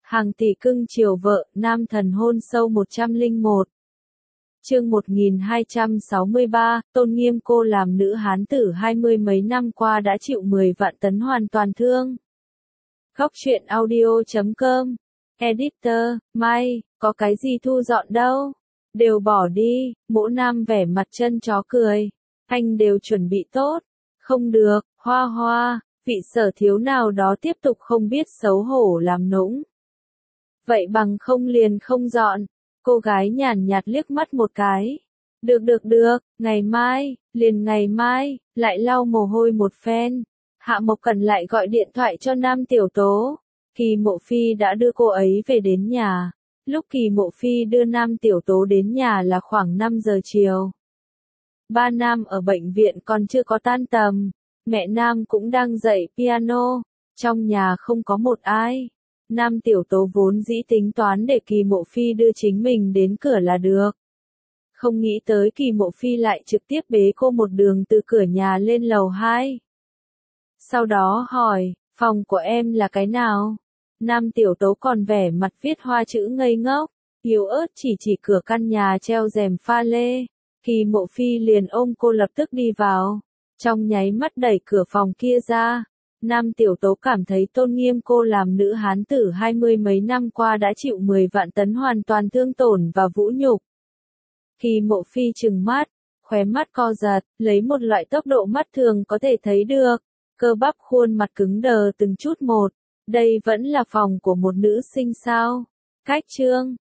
Hàng tỷ cưng chiều vợ, nam thần hôn sâu 101. Chương 1263, tôn nghiêm cô làm nữ hán tử 20 mấy năm qua đã chịu 10 vạn tấn hoàn toàn thương. Góc truyện audio.com. Editor, Mai, có cái gì thu dọn đâu. Đều bỏ đi, mỗ nam vẻ mặt chân chó cười. Anh đều chuẩn bị tốt. Không được, Hoa Hoa, vị sở thiếu nào đó tiếp tục không biết xấu hổ làm nũng. Vậy bằng không liền không dọn. Cô gái nhàn nhạt liếc mắt một cái. Được, ngày mai, liền ngày mai, lại lau mồ hôi một phen. Hạ Mộc Cẩn lại gọi điện thoại cho Nam Tiểu Tố. Kỳ Mộ Phi đã đưa cô ấy về đến nhà. Lúc Kỳ Mộ Phi đưa Nam Tiểu Tố đến nhà là khoảng 5 giờ chiều. Ba Nam ở bệnh viện còn chưa có tan tầm. Mẹ Nam cũng đang dạy piano. Trong nhà không có một ai. Nam Tiểu Tố vốn dĩ tính toán để Kỳ Mộ Phi đưa chính mình đến cửa là được. Không nghĩ tới Kỳ Mộ Phi lại trực tiếp bế cô một đường từ cửa nhà lên lầu 2. Sau đó hỏi, phòng của em là cái nào? Nam Tiểu Tố còn vẻ mặt viết hoa chữ ngây ngốc, yếu ớt chỉ cửa căn nhà treo rèm pha lê. Kỳ Mộ Phi liền ôm cô lập tức đi vào, trong nháy mắt đẩy cửa phòng kia ra. Nam Tiểu Tố cảm thấy tôn nghiêm cô làm nữ hán tử 20 mấy năm qua đã chịu 10 vạn tấn hoàn toàn thương tổn và vũ nhục. Kỳ Mộ Phi trừng mắt, khóe mắt co giật, lấy một loại tốc độ mắt thường có thể thấy được. Cơ bắp khuôn mặt cứng đờ từng chút một. Đây vẫn là phòng của một nữ sinh sao? Cách chương.